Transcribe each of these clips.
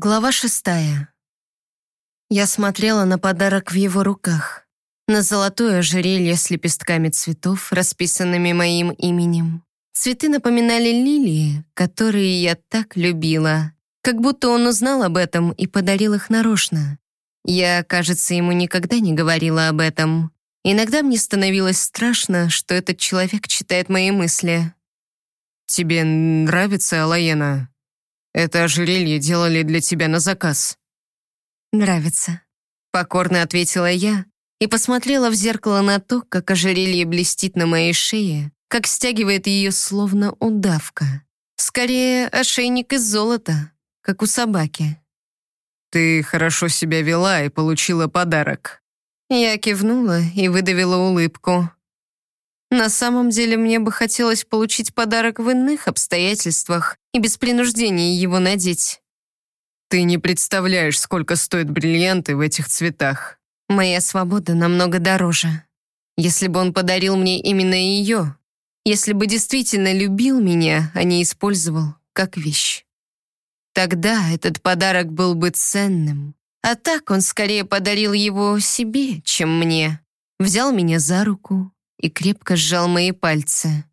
Глава 6. Я смотрела на подарок в его руках, на золотое ожерелье с лепестками цветов, расписанными моим именем. Цветы напоминали лилии, которые я так любила, как будто он узнал об этом и подарил их нарочно. Я, кажется, ему никогда не говорила об этом. Иногда мне становилось страшно, что этот человек читает мои мысли. «Тебе нравится, Алаена? Это ожерелье делали для тебя на заказ». «Нравится», — покорно ответила я и посмотрела в зеркало на то, как ожерелье блестит на моей шее, как стягивает ее словно удавка. Скорее, ошейник из золота, как у собаки. «Ты хорошо себя вела и получила подарок». Я кивнула и выдавила улыбку. На самом деле мне бы хотелось получить подарок в иных обстоятельствах и без принуждения его надеть. «Ты не представляешь, сколько стоят бриллианты в этих цветах». Моя свобода намного дороже. Если бы он подарил мне именно ее, если бы действительно любил меня, а не использовал как вещь, тогда этот подарок был бы ценным. А так он скорее подарил его себе, чем мне. Взял меня за руку и крепко сжал мои пальцы.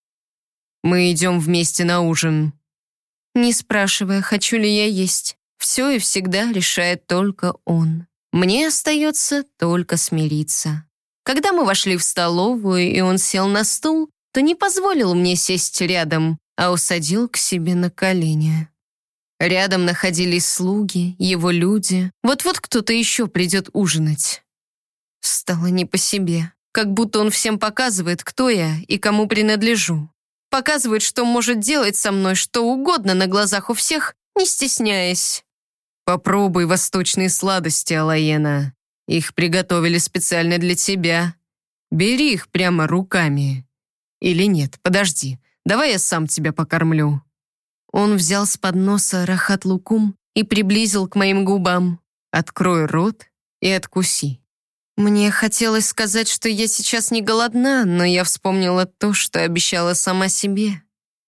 «Мы идем вместе на ужин». Не спрашивая, хочу ли я есть, все и всегда решает только он. Мне остается только смириться. Когда мы вошли в столовую, и он сел на стул, то не позволил мне сесть рядом, а усадил к себе на колени. Рядом находились слуги, его люди. Вот-вот кто-то еще придет ужинать. Стало не по себе. Как будто он всем показывает, кто я и кому принадлежу. Показывает, что может делать со мной что угодно на глазах у всех, не стесняясь. «Попробуй восточные сладости, Алаена. Их приготовили специально для тебя. Бери их прямо руками. Или нет, подожди, давай я сам тебя покормлю». Он взял с подноса рахат-лукум и приблизил к моим губам. «Открой рот и откуси». Мне хотелось сказать, что я сейчас не голодна, но я вспомнила то, что обещала сама себе.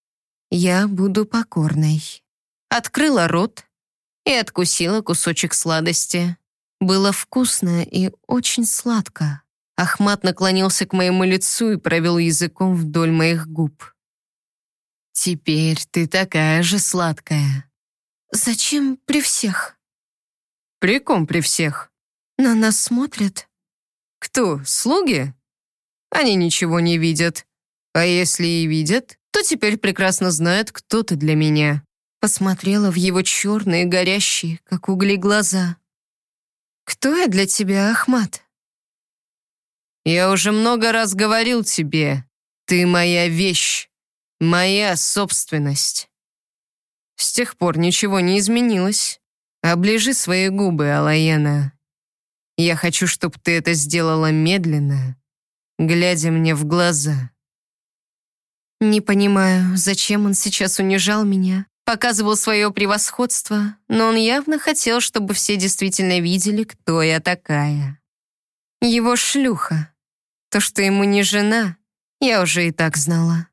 Я буду покорной. Открыла рот и откусила кусочек сладости. Было вкусно и очень сладко. Ахмат наклонился к моему лицу и провел языком вдоль моих губ. «Теперь ты такая же сладкая». «Зачем при всех?» «При ком при всех?» «На нас смотрят». «Кто, слуги? Они ничего не видят. А если и видят, то теперь прекрасно знают, кто ты для меня». Посмотрела в его черные, горящие, как угли, глаза. «Кто я для тебя, Ахмат?» «Я уже много раз говорил тебе, ты моя вещь, моя собственность». С тех пор ничего не изменилось. Оближи свои губы, Алаена. Я хочу, чтобы ты это сделала медленно, глядя мне в глаза. Не понимаю, зачем он сейчас унижал меня, показывал свое превосходство, но он явно хотел, чтобы все действительно видели, кто я такая. Его шлюха. То, что ему не жена, я уже и так знала.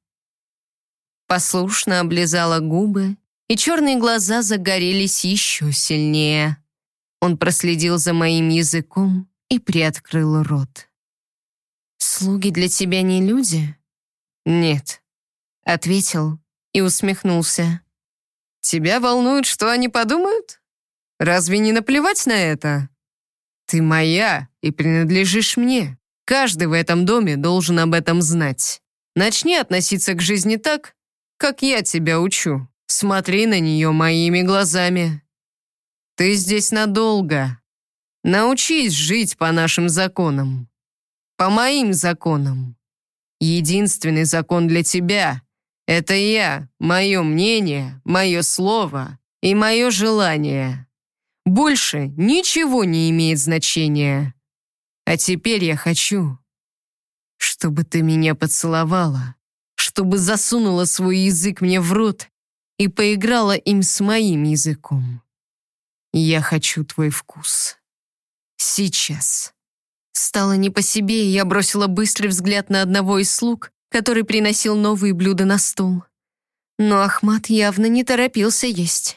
Послушно облизала губы, и черные глаза загорелись еще сильнее. Он проследил за моим языком и приоткрыл рот. «Слуги для тебя не люди?» «Нет», — ответил и усмехнулся. «Тебя волнует, что они подумают? Разве не наплевать на это? Ты моя и принадлежишь мне. Каждый в этом доме должен об этом знать. Начни относиться к жизни так, как я тебя учу. Смотри на нее моими глазами. Ты здесь надолго. Научись жить по нашим законам. По моим законам. Единственный закон для тебя — это я, мое мнение, мое слово и мое желание. Больше ничего не имеет значения. А теперь я хочу, чтобы ты меня поцеловала, чтобы засунула свой язык мне в рот и поиграла им с моим языком. Я хочу твой вкус. Сейчас». Стало не по себе, и я бросила быстрый взгляд на одного из слуг, который приносил новые блюда на стол. Но Ахмат явно не торопился есть.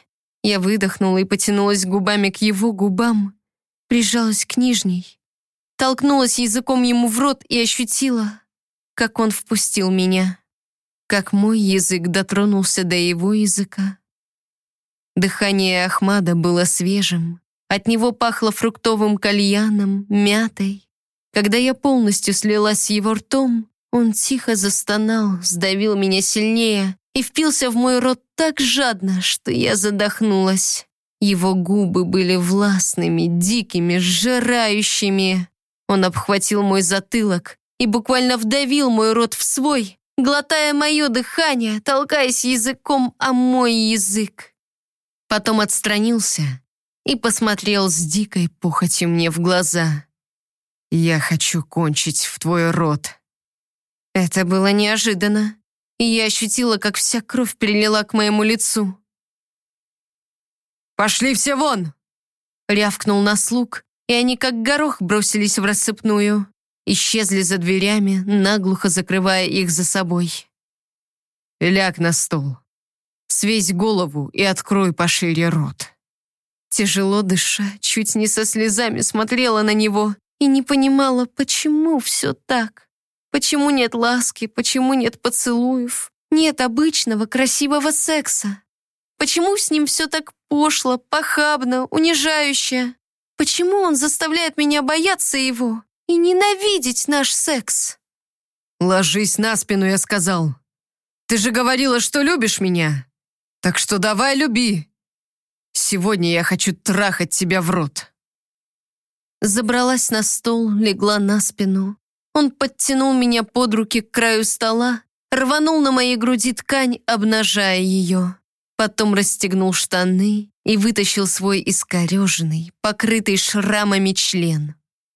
Я выдохнула и потянулась губами к его губам, прижалась к нижней, толкнулась языком ему в рот и ощутила, как он впустил меня, как мой язык дотронулся до его языка. Дыхание Ахмада было свежим, от него пахло фруктовым кальяном, мятой. Когда я полностью слилась с его ртом, он тихо застонал, сдавил меня сильнее и впился в мой рот так жадно, что я задохнулась. Его губы были властными, дикими, сжирающими. Он обхватил мой затылок и буквально вдавил мой рот в свой, глотая мое дыхание, толкаясь языком о мой язык. Потом отстранился и посмотрел с дикой похотью мне в глаза. «Я хочу кончить в твой рот». Это было неожиданно, и я ощутила, как вся кровь перелила к моему лицу. «Пошли все вон!» Рявкнул на слуг, и они как горох бросились в рассыпную. Исчезли за дверями, наглухо закрывая их за собой. «Ляг на стол. Свесь голову и открой пошире рот». Тяжело дыша, чуть не со слезами смотрела на него и не понимала, почему все так. Почему нет ласки, почему нет поцелуев, нет обычного красивого секса. Почему с ним все так пошло, похабно, унижающе? Почему он заставляет меня бояться его и ненавидеть наш секс? «Ложись на спину», я сказал. «Ты же говорила, что любишь меня. Так что давай люби. Сегодня я хочу трахать тебя в рот». Забралась на стол, легла на спину. Он подтянул меня под руки к краю стола, рванул на моей груди ткань, обнажая ее. Потом расстегнул штаны и вытащил свой искореженный, покрытый шрамами член.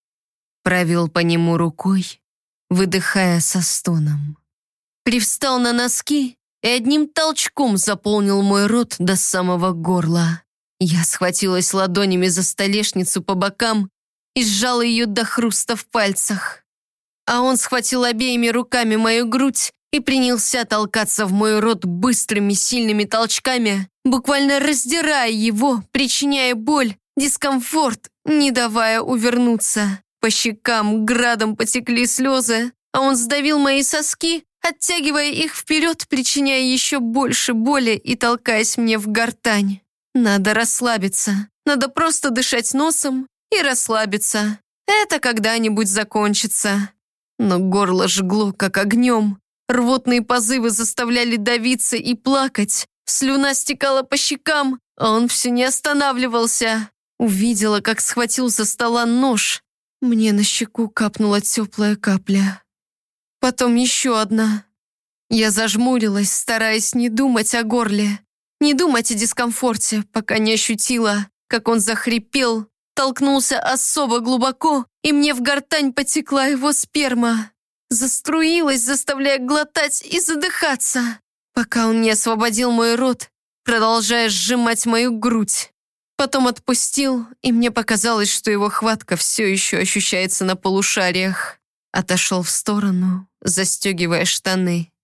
Провел по нему рукой, выдыхая со стоном. Привстал на носки и одним толчком заполнил мой рот до самого горла. Я схватилась ладонями за столешницу по бокам и сжала ее до хруста в пальцах. А он схватил обеими руками мою грудь и принялся толкаться в мой рот быстрыми сильными толчками, буквально раздирая его, причиняя боль, дискомфорт, не давая увернуться. По щекам градом потекли слезы, а он сдавил мои соски, оттягивая их вперед, причиняя еще больше боли и толкаясь мне в гортань. Надо расслабиться, надо просто дышать носом и расслабиться. Это когда-нибудь закончится. Но горло жгло, как огнем. Рвотные позывы заставляли давиться и плакать. Слюна стекала по щекам, а он все не останавливался. Увидела, как схватил со стола нож. Мне на щеку капнула теплая капля. Потом еще одна. Я зажмурилась, стараясь не думать о горле, не думать о дискомфорте, пока не ощутила, как он захрипел, толкнулся особо глубоко, и мне в гортань потекла его сперма. Заструилась, заставляя глотать и задыхаться, пока он не освободил мой рот, продолжая сжимать мою грудь. Потом отпустил, и мне показалось, что его хватка все еще ощущается на полушариях. Отошел в сторону, застегивая штаны.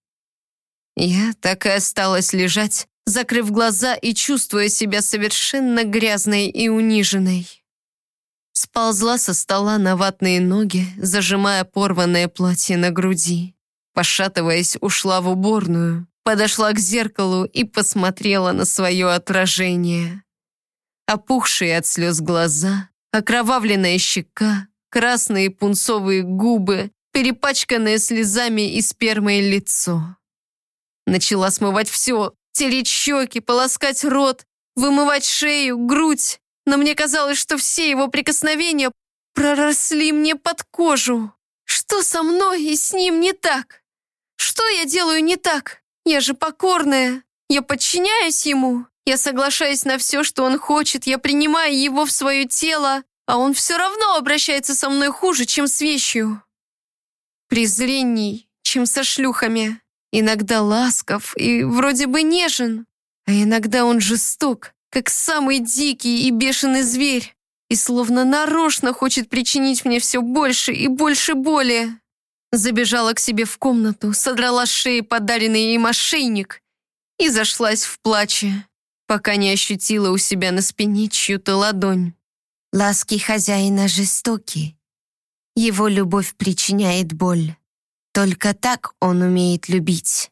Я так и осталась лежать, закрыв глаза и чувствуя себя совершенно грязной и униженной. Сползла со стола на ватные ноги, зажимая порванное платье на груди. Пошатываясь, ушла в уборную, подошла к зеркалу и посмотрела на свое отражение. Опухшие от слез глаза, окровавленная щека, красные пунцовые губы, перепачканное слезами и спермой лицо. Начала смывать все, тереть щеки, полоскать рот, вымывать шею, грудь. Но мне казалось, что все его прикосновения проросли мне под кожу. Что со мной и с ним не так? Что я делаю не так? Я же покорная. Я подчиняюсь ему. Я соглашаюсь на все, что он хочет. Я принимаю его в свое тело, а он все равно обращается со мной хуже, чем с вещью. Презренней, чем со шлюхами. Иногда ласков и вроде бы нежен, а иногда он жесток, как самый дикий и бешеный зверь, и словно нарочно хочет причинить мне все больше и больше боли. Забежала к себе в комнату, содрала с шеи подаренный им ошейник и зашлась в плаче. пока не ощутила у себя на спине чью-то ладонь. Ласки хозяина жестоки. Его любовь причиняет боль. Только так он умеет любить.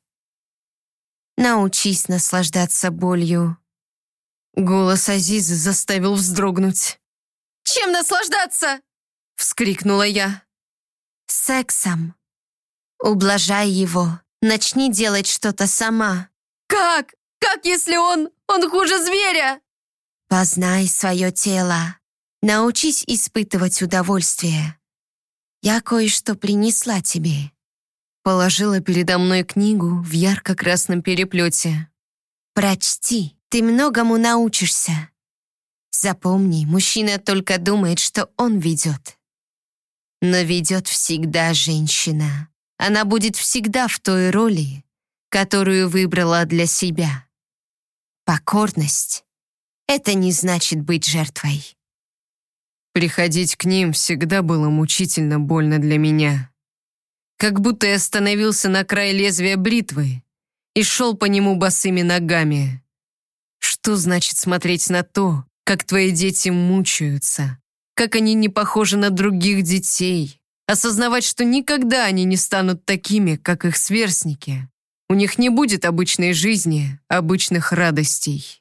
Научись наслаждаться болью. Голос Азизы заставил вздрогнуть. «Чем наслаждаться?» — вскрикнула я. «Сексом. Ублажай его. Начни делать что-то сама». «Как? Как, если он хуже зверя?» «Познай свое тело. Научись испытывать удовольствие. Я кое-что принесла тебе». Положила передо мной книгу в ярко-красном переплете. «Прочти, ты многому научишься. Запомни, мужчина только думает, что он ведет. Но ведет всегда женщина. Она будет всегда в той роли, которую выбрала для себя. Покорность — это не значит быть жертвой». Приходить к ним всегда было мучительно больно для меня. Как будто я становился на край лезвия бритвы и шел по нему босыми ногами. Что значит смотреть на то, как твои дети мучаются, как они не похожи на других детей, осознавать, что никогда они не станут такими, как их сверстники. У них не будет обычной жизни, обычных радостей.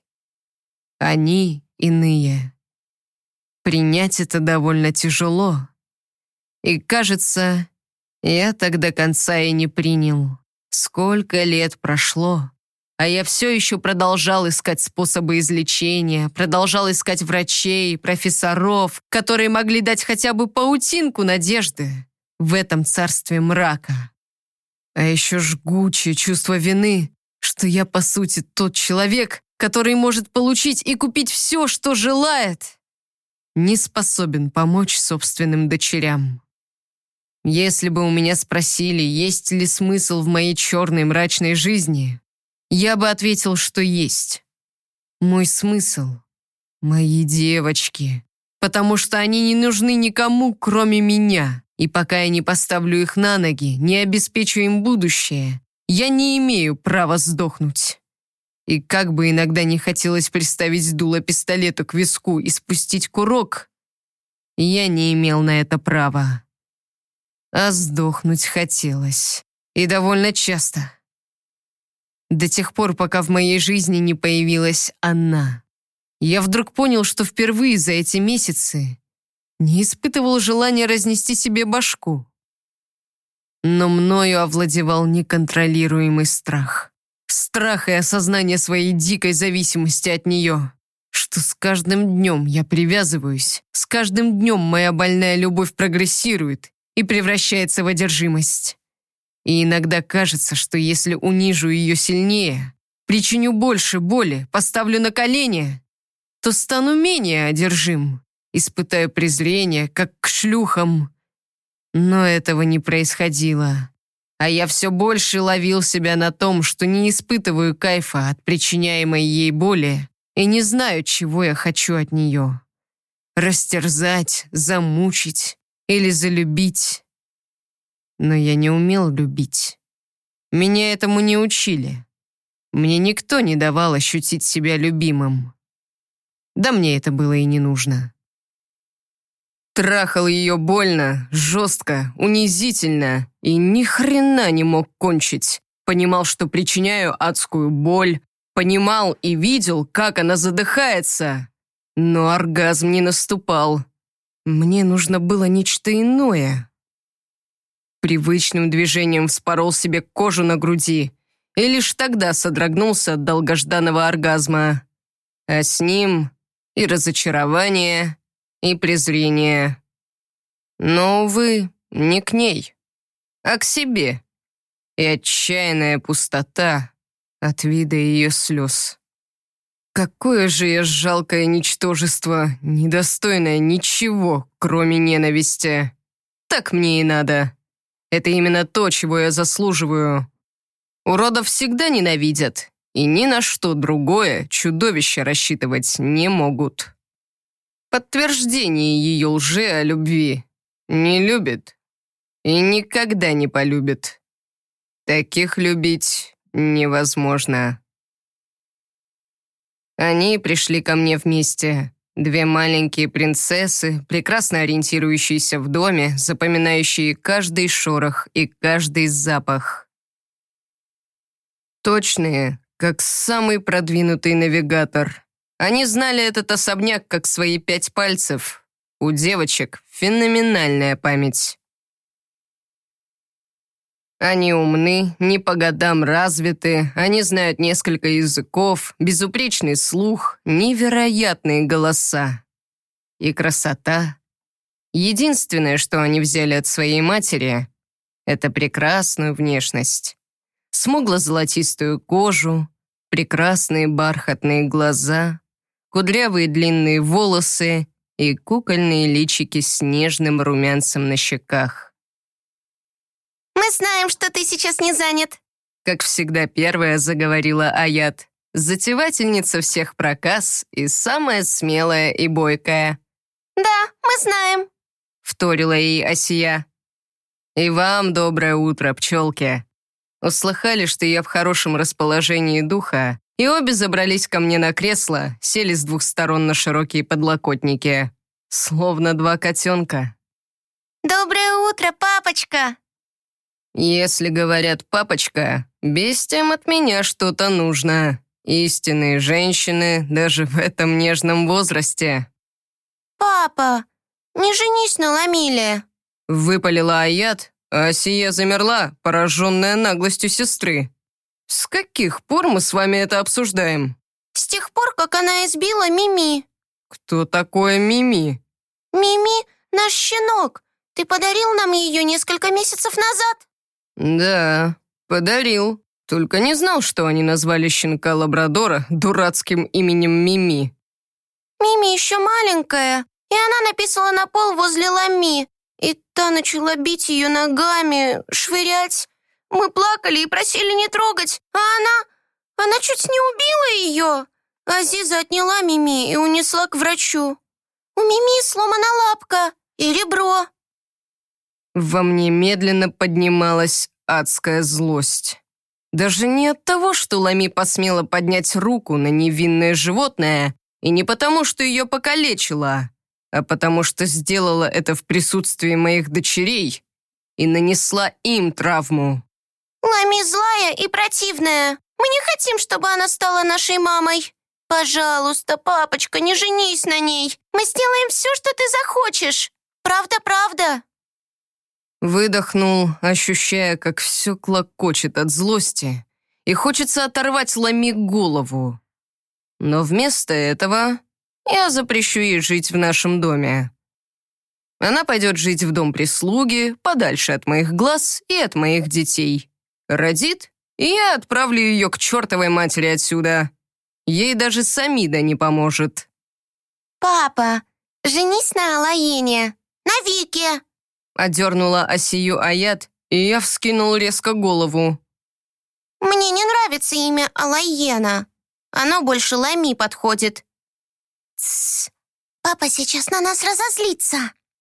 Они иные. Принять это довольно тяжело. И, кажется, я так до конца и не принял. Сколько лет прошло, а я все еще продолжал искать способы излечения, продолжал искать врачей, профессоров, которые могли дать хотя бы паутинку надежды в этом царстве мрака. А еще жгучее чувство вины, что я, по сути, тот человек, который может получить и купить все, что желает, не способен помочь собственным дочерям. Если бы у меня спросили, есть ли смысл в моей черной мрачной жизни, я бы ответил, что есть. Мой смысл — мои девочки, потому что они не нужны никому, кроме меня. И пока я не поставлю их на ноги, не обеспечу им будущее, я не имею права сдохнуть. И как бы иногда не хотелось приставить дуло пистолета к виску и спустить курок, я не имел на это права. А сдохнуть хотелось. И довольно часто. До тех пор, пока в моей жизни не появилась она. Я вдруг понял, что впервые за эти месяцы не испытывал желания разнести себе башку. Но мною овладевал неконтролируемый страх. Страх и осознание своей дикой зависимости от нее. Что с каждым днем я привязываюсь, с каждым днем моя больная любовь прогрессирует и превращается в одержимость. И иногда кажется, что если унижу ее сильнее, причиню больше боли, поставлю на колени, то стану менее одержим, испытаю презрение, как к шлюхам. Но этого не происходило. А я все больше ловил себя на том, что не испытываю кайфа от причиняемой ей боли и не знаю, чего я хочу от нее. Растерзать, замучить или залюбить. Но я не умел любить. Меня этому не учили. Мне никто не давал ощутить себя любимым. Да мне это было и не нужно. Трахал ее больно, жестко, унизительно и ни хрена не мог кончить. Понимал, что причиняю адскую боль, понимал и видел, как она задыхается. Но оргазм не наступал. Мне нужно было нечто иное. Привычным движением вспорол себе кожу на груди и лишь тогда содрогнулся от долгожданного оргазма. А с ним и разочарование, и презрение. Но, увы, не к ней, а к себе. И отчаянная пустота от вида ее слез. Какое же я жалкое ничтожество, недостойное ничего, кроме ненависти. Так мне и надо. Это именно то, чего я заслуживаю. Уродов всегда ненавидят, и ни на что другое чудовища рассчитывать не могут. Подтверждение ее лжи о любви. Не любит и никогда не полюбит. Таких любить невозможно. Они пришли ко мне вместе. Две маленькие принцессы, прекрасно ориентирующиеся в доме, запоминающие каждый шорох и каждый запах. Точные, как самый продвинутый навигатор. Они знали этот особняк как свои 5 пальцев. У девочек феноменальная память. Они умны, не по годам развиты, они знают несколько языков, безупречный слух, невероятные голоса. И красота. Единственное, что они взяли от своей матери, это прекрасную внешность. Смугло-золотистую кожу, прекрасные бархатные глаза, кудрявые длинные волосы и кукольные личики с нежным румянцем на щеках. «Мы знаем, что ты сейчас не занят», как всегда первая заговорила Аят, затевательница всех проказ и самая смелая и бойкая. «Да, мы знаем», — вторила ей Асия. «И вам доброе утро, пчелки». Услыхали, что я в хорошем расположении духа, и обе забрались ко мне на кресло, сели с 2 сторон на широкие подлокотники, словно 2 котенка. «Доброе утро, папочка!» Если говорят «папочка», бестиям от меня что-то нужно. Истинные женщины даже в этом нежном возрасте. «Папа, не женись на Ламиле!» Выпалила Аят, а Асия замерла, пораженная наглостью сестры. «С каких пор мы с вами это обсуждаем?» «С тех пор, как она избила Мими». «Кто такое Мими?» «Мими — наш щенок. Ты подарил нам ее несколько месяцев назад». «Да, подарил. Только не знал, что они назвали щенка лабрадора дурацким именем Мими». «Мими еще маленькая, и она написала на пол возле Лами. И та начала бить ее ногами, швырять. Мы плакали и просили не трогать, а она чуть не убила ее. Азиза отняла Мими и унесла к врачу. У Мими сломана лапка и ребро». Во мне медленно поднималась адская злость. Даже не от того, что Лами посмела поднять руку на невинное животное, и не потому, что ее покалечила, а потому что сделала это в присутствии моих дочерей и нанесла им травму. «Лами злая и противная. Мы не хотим, чтобы она стала нашей мамой. Пожалуйста, папочка, не женись на ней. Мы сделаем все, что ты захочешь. Правда-правда». Выдохнул, ощущая, как все клокочет от злости, и хочется оторвать Лами голову. Но вместо этого я запрещу ей жить в нашем доме. Она пойдет жить в дом прислуги, подальше от моих глаз и от моих детей. Родит, и я отправлю ее к чертовой матери отсюда. Ей даже Самида не поможет. «Папа, женись на Алаене, на Вике». Одернула Асию Аят, и я вскинул резко голову. «Мне не нравится имя Алаена. Оно больше Лами подходит». «Тссс, папа сейчас на нас разозлится».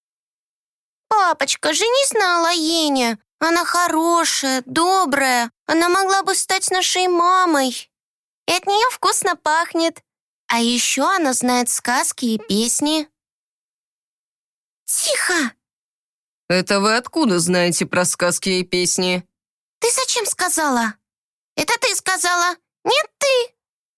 «Папочка, женись на Алаене. Она хорошая, добрая. Она могла бы стать нашей мамой. И от нее вкусно пахнет. А еще она знает сказки и песни». «Тихо!» «Это вы откуда знаете про сказки и песни?» «Ты зачем сказала?» «Это ты сказала, нет ты!»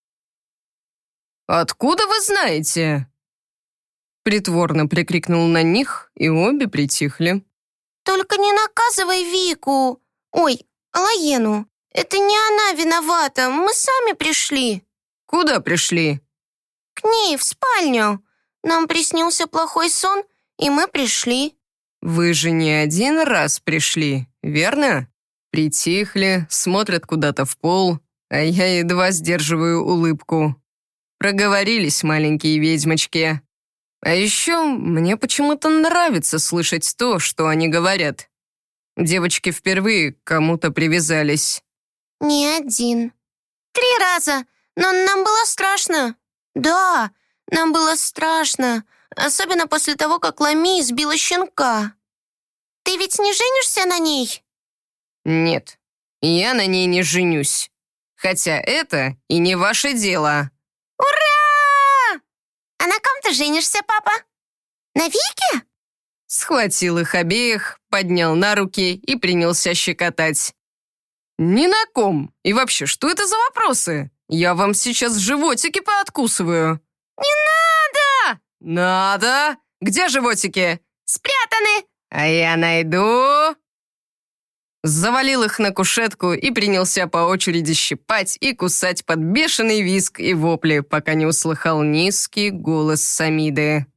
«Откуда вы знаете?» Притворно прикрикнул на них, и обе притихли. «Только не наказывай Вику! Ой, Алаену! Это не она виновата, мы сами пришли!» «Куда пришли?» «К ней, в спальню. Нам приснился плохой сон, и мы пришли». «Вы же не один раз пришли, верно?» Притихли, смотрят куда-то в пол, а я едва сдерживаю улыбку. Проговорились маленькие ведьмочки. А еще мне почему-то нравится слышать то, что они говорят. Девочки впервые к кому-то привязались. «Не один. 3 раза, но нам было страшно. Да, нам было страшно, особенно после того, как Лами избила щенка. Ты ведь не женишься на ней?» «Нет, я на ней не женюсь. Хотя это и не ваше дело». Ура! А на ком ты женишься, папа? На Вике? Схватил их обеих, поднял на руки и принялся щекотать. «Ни на ком! И вообще, что это за вопросы? Я вам сейчас животики пооткусываю». Не надо! «Надо! Где животики?» Спрятаны! «А я найду!» Завалил их на кушетку и принялся по очереди щипать и кусать под бешеный визг и вопли, пока не услыхал низкий голос Самиды.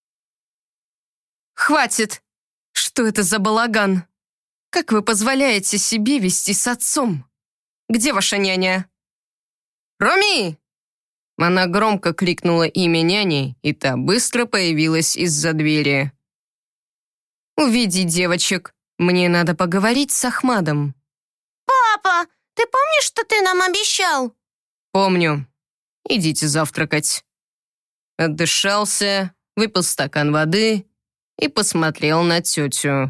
«Хватит! Что это за балаган? Как вы позволяете себе вести с отцом? Где ваша няня?» «Роми!» Она громко крикнула имя няни, и та быстро появилась из-за двери. «Уведи девочек. Мне надо поговорить с Ахмадом». Папа, ты помнишь, что ты нам обещал? «Помню. Идите завтракать». Отдышался, выпил стакан воды и посмотрел на тетю.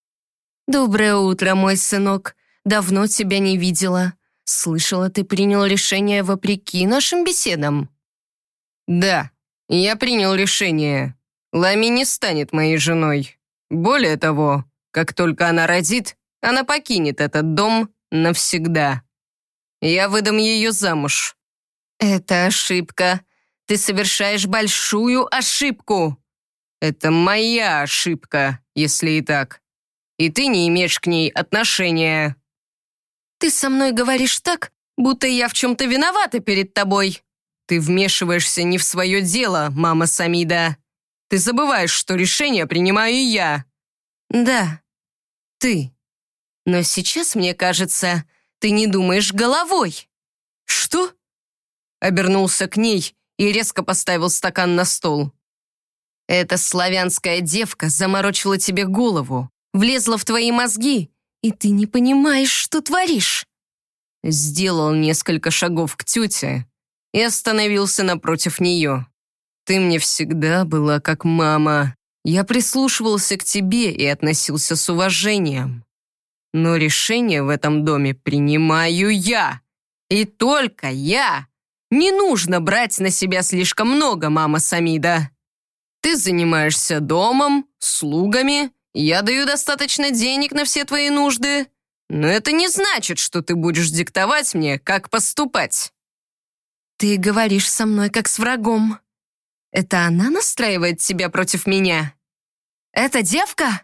«Доброе утро, мой сынок. Давно тебя не видела. Слышала, ты принял решение вопреки нашим беседам». «Да, я принял решение. Лами не станет моей женой. Более того, как только она родит, она покинет этот дом навсегда. Я выдам ее замуж». «Это ошибка. Ты совершаешь большую ошибку». «Это моя ошибка, если и так. И ты не имеешь к ней отношения». «Ты со мной говоришь так, будто я в чем-то виновата перед тобой. Ты вмешиваешься не в свое дело, мама Самида. Ты забываешь, что решение принимаю я». «Да, ты. Но сейчас, мне кажется, ты не думаешь головой». «Что?» Обернулся к ней и резко поставил стакан на стол. «Эта славянская девка заморочила тебе голову, влезла в твои мозги, и ты не понимаешь, что творишь». Сделал несколько шагов к тете и остановился напротив нее. «Ты мне всегда была как мама. Я прислушивался к тебе и относился с уважением. Но решение в этом доме принимаю я. И только я. Не нужно брать на себя слишком много, мама Самида. Ты занимаешься домом, слугами, я даю достаточно денег на все твои нужды, но это не значит, что ты будешь диктовать мне, как поступать». «Ты говоришь со мной, как с врагом. Это она настраивает тебя против меня? Эта девка?»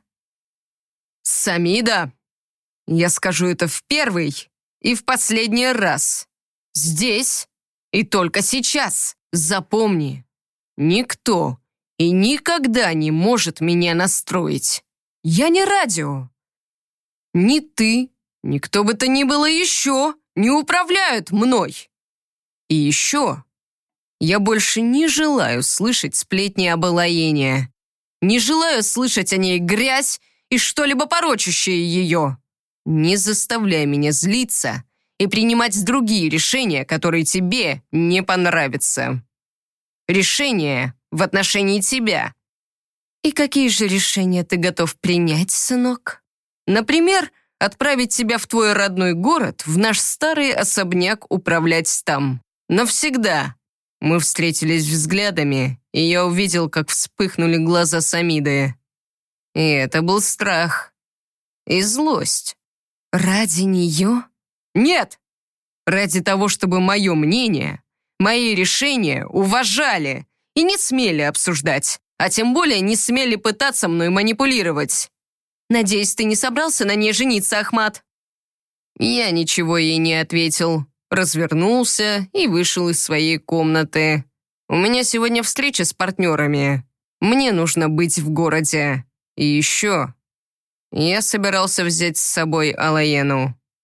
«Самида, я скажу это в первый и в последний раз. Здесь и только сейчас. Запомни, никто и никогда не может меня настроить. Я не радио. Ни ты, ни кто бы то ни было еще не управляют мной. И еще я больше не желаю слышать сплетни об Элоене. Не желаю слышать о ней грязь и что-либо порочащее ее. Не заставляй меня злиться и принимать другие решения, которые тебе не понравятся. Решения в отношении тебя». «И какие же решения ты готов принять, сынок?» «Например, отправить тебя в твой родной город, в наш старый особняк управлять там. Навсегда». Мы встретились взглядами, и я увидел, как вспыхнули глаза Самиды. И это был страх. И злость. «Ради нее?» «Нет! Ради того, чтобы мое мнение, мои решения уважали и не смели обсуждать, а тем более не смели пытаться мной манипулировать. Надеюсь, ты не собрался на ней жениться, Ахмад?» Я ничего ей не ответил, развернулся и вышел из своей комнаты. «У меня сегодня встреча с партнерами. Мне нужно быть в городе. И еще я собирался взять с собой Алаену».